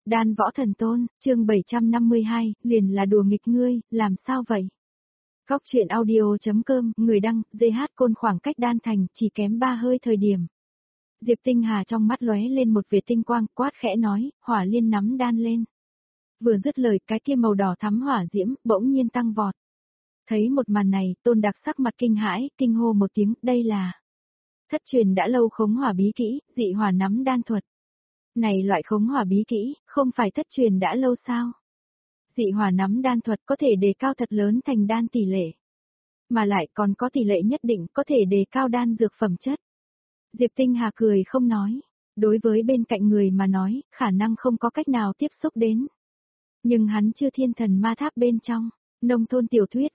Đan Võ Thần Tôn, chương 752, liền là đùa nghịch ngươi, làm sao vậy? Góc truyện audio.com, người đăng, GH Côn khoảng cách Đan Thành, chỉ kém 3 hơi thời điểm. Diệp Tinh Hà trong mắt lóe lên một vệt tinh quang, quát khẽ nói, hỏa liên nắm đan lên. Vừa dứt lời, cái kia màu đỏ thắm hỏa diễm, bỗng nhiên tăng vọt. Thấy một màn này, Tôn Đặc sắc mặt kinh hãi, kinh hô một tiếng, đây là thất truyền đã lâu khống hỏa bí kỹ, dị hỏa nắm đan thuật. Này loại khống hỏa bí kỹ, không phải thất truyền đã lâu sao? Dị hỏa nắm đan thuật có thể đề cao thật lớn thành đan tỷ lệ. Mà lại còn có tỷ lệ nhất định có thể đề cao đan dược phẩm chất. Diệp Tinh Hà cười không nói. Đối với bên cạnh người mà nói, khả năng không có cách nào tiếp xúc đến. Nhưng hắn chưa thiên thần ma tháp bên trong. Nông thôn tiểu thuyết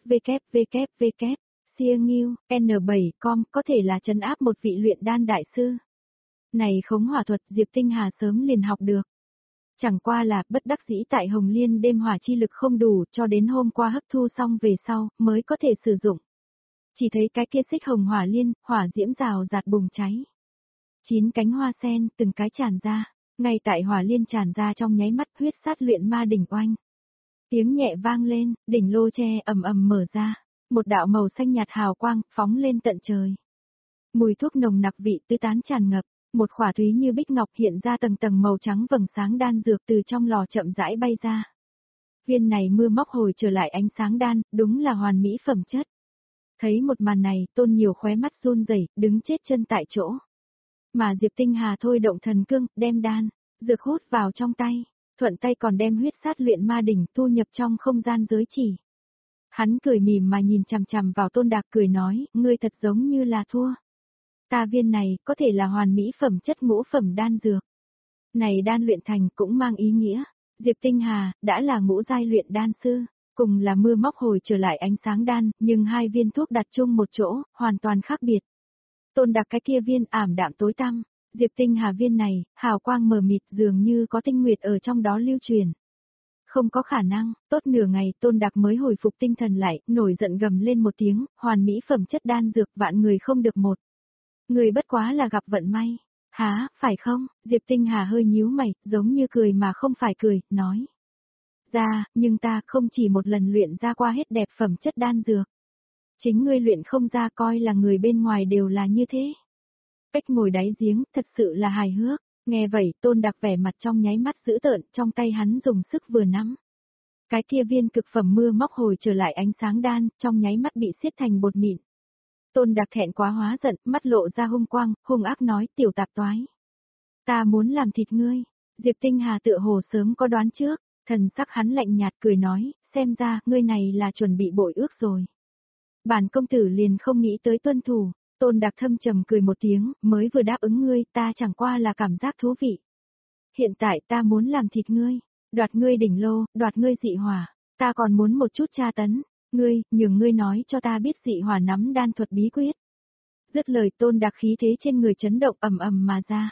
www. Siêng Nghiêu, N7com có thể là trấn áp một vị luyện đan đại sư. Này khống hỏa thuật Diệp Tinh Hà sớm liền học được. Chẳng qua là bất đắc dĩ tại Hồng Liên đêm hỏa chi lực không đủ cho đến hôm qua hấp thu xong về sau mới có thể sử dụng. Chỉ thấy cái kia xích hồng hỏa liên, hỏa diễm rào rạt bùng cháy. 9 cánh hoa sen từng cái tràn ra, ngay tại hỏa liên tràn ra trong nháy mắt huyết sát luyện ma đỉnh oanh. Tiếng nhẹ vang lên, đỉnh lô tre ầm ầm mở ra, một đạo màu xanh nhạt hào quang phóng lên tận trời. Mùi thuốc nồng nặc vị tứ tán tràn ngập. Một khỏa thúy như bích ngọc hiện ra tầng tầng màu trắng vầng sáng đan dược từ trong lò chậm rãi bay ra. Viên này mưa móc hồi trở lại ánh sáng đan, đúng là hoàn mỹ phẩm chất. Thấy một màn này, Tôn Nhiều khóe mắt run rẩy, đứng chết chân tại chỗ. Mà Diệp Tinh Hà thôi động thần cương, đem đan, dược hút vào trong tay, thuận tay còn đem huyết sát luyện ma đỉnh thu nhập trong không gian giới chỉ. Hắn cười mỉm mà nhìn chằm chằm vào Tôn Đạc cười nói, ngươi thật giống như là thua. Ta viên này có thể là hoàn mỹ phẩm chất ngũ phẩm đan dược. Này đan luyện thành cũng mang ý nghĩa, Diệp Tinh Hà đã là ngũ giai luyện đan sư, cùng là mưa móc hồi trở lại ánh sáng đan, nhưng hai viên thuốc đặt chung một chỗ, hoàn toàn khác biệt. Tôn Đặc cái kia viên ảm đạm tối tăm, Diệp Tinh Hà viên này, hào quang mờ mịt dường như có tinh nguyệt ở trong đó lưu truyền. Không có khả năng, tốt nửa ngày Tôn Đặc mới hồi phục tinh thần lại, nổi giận gầm lên một tiếng, hoàn mỹ phẩm chất đan dược vạn người không được một. Người bất quá là gặp vận may. Hả, phải không? Diệp Tinh Hà hơi nhíu mày, giống như cười mà không phải cười, nói. Nhưng ta không chỉ một lần luyện ra qua hết đẹp phẩm chất đan dược. Chính ngươi luyện không ra coi là người bên ngoài đều là như thế. Cách ngồi đáy giếng, thật sự là hài hước. Nghe vậy, Tôn Đặc vẻ mặt trong nháy mắt dữ tợn, trong tay hắn dùng sức vừa nắm. Cái kia viên cực phẩm mưa móc hồi trở lại ánh sáng đan, trong nháy mắt bị xiết thành bột mịn. Tôn Đặc thẹn quá hóa giận, mắt lộ ra hung quang, hung ác nói, tiểu tạp toái. Ta muốn làm thịt ngươi. Diệp Tinh Hà tựa hồ sớm có đoán trước, thần sắc hắn lạnh nhạt cười nói, xem ra, ngươi này là chuẩn bị bội ước rồi. Bản công tử liền không nghĩ tới tuân thủ, Tôn Đặc thâm trầm cười một tiếng, mới vừa đáp ứng ngươi, ta chẳng qua là cảm giác thú vị. Hiện tại ta muốn làm thịt ngươi, đoạt ngươi đỉnh lô, đoạt ngươi dị hỏa, ta còn muốn một chút tra tấn. Nhường ngươi nói cho ta biết dị hỏa nắm đan thuật bí quyết. Dứt lời Tôn Đặc khí thế trên người chấn động ầm ầm mà ra.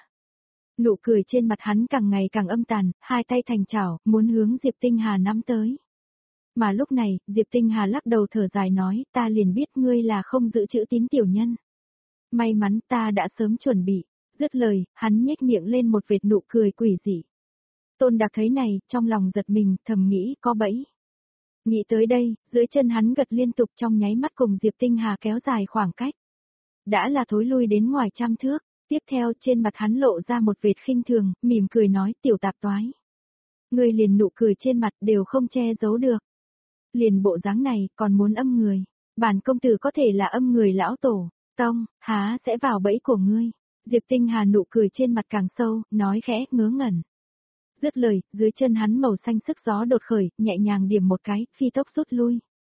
Nụ cười trên mặt hắn càng ngày càng âm tàn, hai tay thành chảo, muốn hướng Diệp Tinh Hà nắm tới. Mà lúc này, Diệp Tinh Hà lắc đầu thở dài nói, ta liền biết ngươi là không giữ chữ tín tiểu nhân. May mắn ta đã sớm chuẩn bị. Dứt lời, hắn nhếch miệng lên một vệt nụ cười quỷ dị. Tôn Đặc thấy này, trong lòng giật mình, thầm nghĩ có bẫy. Nghĩ tới đây, dưới chân hắn gật liên tục trong nháy mắt cùng Diệp Tinh Hà kéo dài khoảng cách. Đã là thối lui đến ngoài trăm thước, tiếp theo trên mặt hắn lộ ra một vệt khinh thường, mỉm cười nói tiểu tạp toái. Người liền nụ cười trên mặt đều không che giấu được. Liền bộ dáng này còn muốn âm người, bản công tử có thể là âm người lão tổ, tông, há sẽ vào bẫy của ngươi. Diệp Tinh Hà nụ cười trên mặt càng sâu, nói khẽ ngớ ngẩn. Dứt lời, dưới chân hắn màu xanh sức gió đột khởi, nhẹ nhàng điểm một cái, phi tốc rút lui.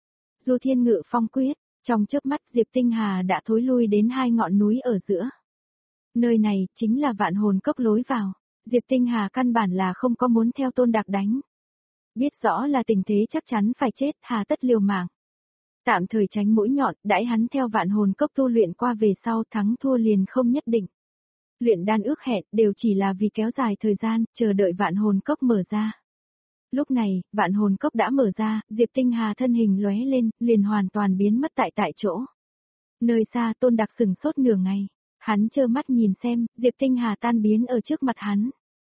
Du Thiên Ngự Phong quyết, trong chớp mắt Diệp Tinh Hà đã thối lui đến hai ngọn núi ở giữa. Nơi này chính là Vạn Hồn Cốc lối vào. Diệp Tinh Hà căn bản là không có muốn theo Tôn Đặc đánh. Biết rõ là tình thế chắc chắn phải chết, hà tất liều mạng. Tạm thời tránh mũi nhọn, đãi hắn theo Vạn Hồn Cốc tu luyện qua về sau thắng thua liền không nhất định. Luyện đan ước hẹn đều chỉ là vì kéo dài thời gian, chờ đợi Vạn Hồn Cốc mở ra. Lúc này, Vạn Hồn Cốc đã mở ra, Diệp Tinh Hà thân hình lóe lên, liền hoàn toàn biến mất tại chỗ. Nơi xa Tôn Đặc sừng sốt nửa ngày, hắn trơ mắt nhìn xem, Diệp Tinh Hà tan biến ở trước mặt hắn.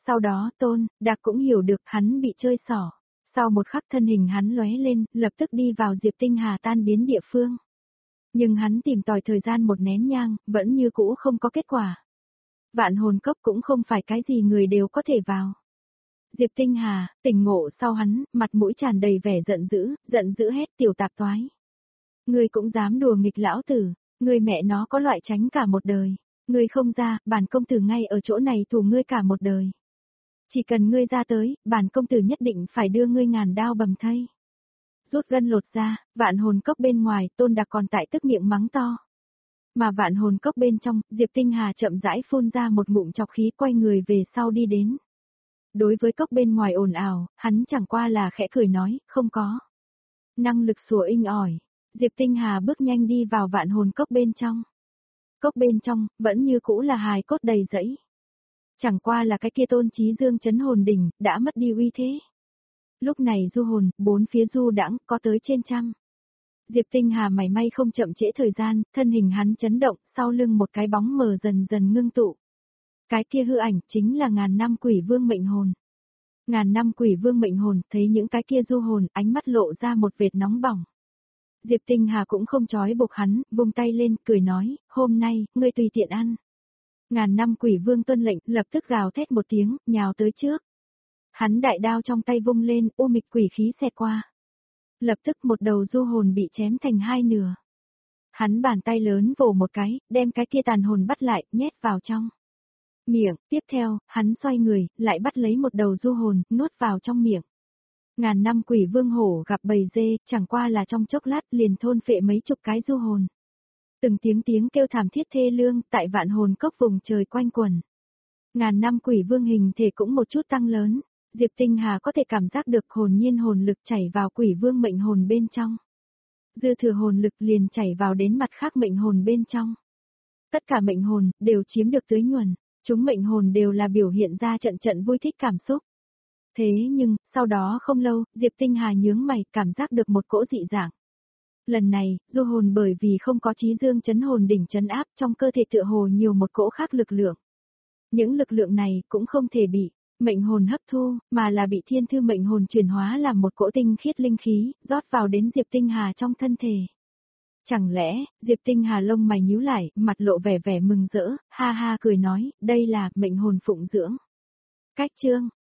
Sau đó Tôn, Đạc cũng hiểu được hắn bị chơi xỏ. Sau một khắc thân hình hắn lóe lên, lập tức đi vào Diệp Tinh Hà tan biến địa phương. Nhưng hắn tìm tòi thời gian một nén nhang, vẫn như cũ không có kết quả. Vạn hồn cốc cũng không phải cái gì người đều có thể vào. Diệp Tinh Hà, tỉnh ngộ sau hắn, mặt mũi tràn đầy vẻ giận dữ hét tiểu tạp toái. Ngươi cũng dám đùa nghịch lão tử, ngươi mẹ nó có loại tránh cả một đời. Ngươi không ra, bản công tử ngay ở chỗ này thủ ngươi cả một đời. Chỉ cần ngươi ra tới, bản công tử nhất định phải đưa ngươi ngàn đao bầm thây. Rút gân lột ra, vạn hồn cốc bên ngoài, Tôn Đạc còn tại tức miệng mắng to. Mà vạn hồn cốc bên trong, Diệp Tinh Hà chậm rãi phun ra một ngụm chọc khí quay người về sau đi đến. Đối với cốc bên ngoài ồn ào, hắn chẳng qua là khẽ cười nói, không có. Năng lực sủa inh ỏi, Diệp Tinh Hà bước nhanh đi vào vạn hồn cốc bên trong. Cốc bên trong, vẫn như cũ là hài cốt đầy rẫy. Chẳng qua là cái kia Tôn Chí Dương chấn hồn đỉnh, đã mất đi uy thế. Lúc này du hồn, bốn phía du đãng có tới trên trăm. Diệp Tinh Hà mảy may không chậm trễ thời gian, thân hình hắn chấn động, sau lưng một cái bóng mờ dần dần ngưng tụ. Cái kia hư ảnh chính là ngàn năm quỷ vương mệnh hồn. Ngàn năm quỷ vương mệnh hồn thấy những cái kia du hồn, ánh mắt lộ ra một vệt nóng bỏng. Diệp Tinh Hà cũng không chói buộc hắn, vung tay lên, cười nói, hôm nay, ngươi tùy tiện ăn. Ngàn năm quỷ vương tuân lệnh, lập tức gào thét một tiếng, nhào tới trước. Hắn đại đao trong tay vung lên, u mịch quỷ khí xẹt qua. Lập tức một đầu du hồn bị chém thành hai nửa. Hắn bàn tay lớn vồ một cái, đem cái kia tàn hồn bắt lại, nhét vào trong miệng. Tiếp theo, hắn xoay người, lại bắt lấy một đầu du hồn, nuốt vào trong miệng. Ngàn năm quỷ vương hổ gặp bầy dê, chẳng qua là trong chốc lát liền thôn phệ mấy chục cái du hồn. Từng tiếng kêu thảm thiết thê lương tại vạn hồn cốc vùng trời quanh quẩn. Ngàn năm quỷ vương hình thể cũng một chút tăng lớn. Diệp Tinh Hà có thể cảm giác được hồn nhiên hồn lực chảy vào quỷ vương mệnh hồn bên trong. Dư thừa hồn lực liền chảy vào đến mặt khác mệnh hồn bên trong. Tất cả mệnh hồn đều chiếm được tưới nhuần, chúng mệnh hồn đều là biểu hiện ra trận vui thích cảm xúc. Thế nhưng, sau đó không lâu, Diệp Tinh Hà nhướng mày cảm giác được một cỗ dị dạng. Lần này, du hồn bởi vì không có Chí Dương chấn hồn đỉnh chấn áp trong cơ thể tựa hồ nhiều một cỗ khác lực lượng. Những lực lượng này cũng không thể bị mệnh hồn hấp thu, mà là bị thiên thư mệnh hồn chuyển hóa làm một cỗ tinh khiết linh khí, rót vào đến Diệp Tinh Hà trong thân thể. Chẳng lẽ, Diệp Tinh Hà lông mày nhíu lại, mặt lộ vẻ mừng rỡ, ha ha cười nói, đây là mệnh hồn phụng dưỡng. Cách chương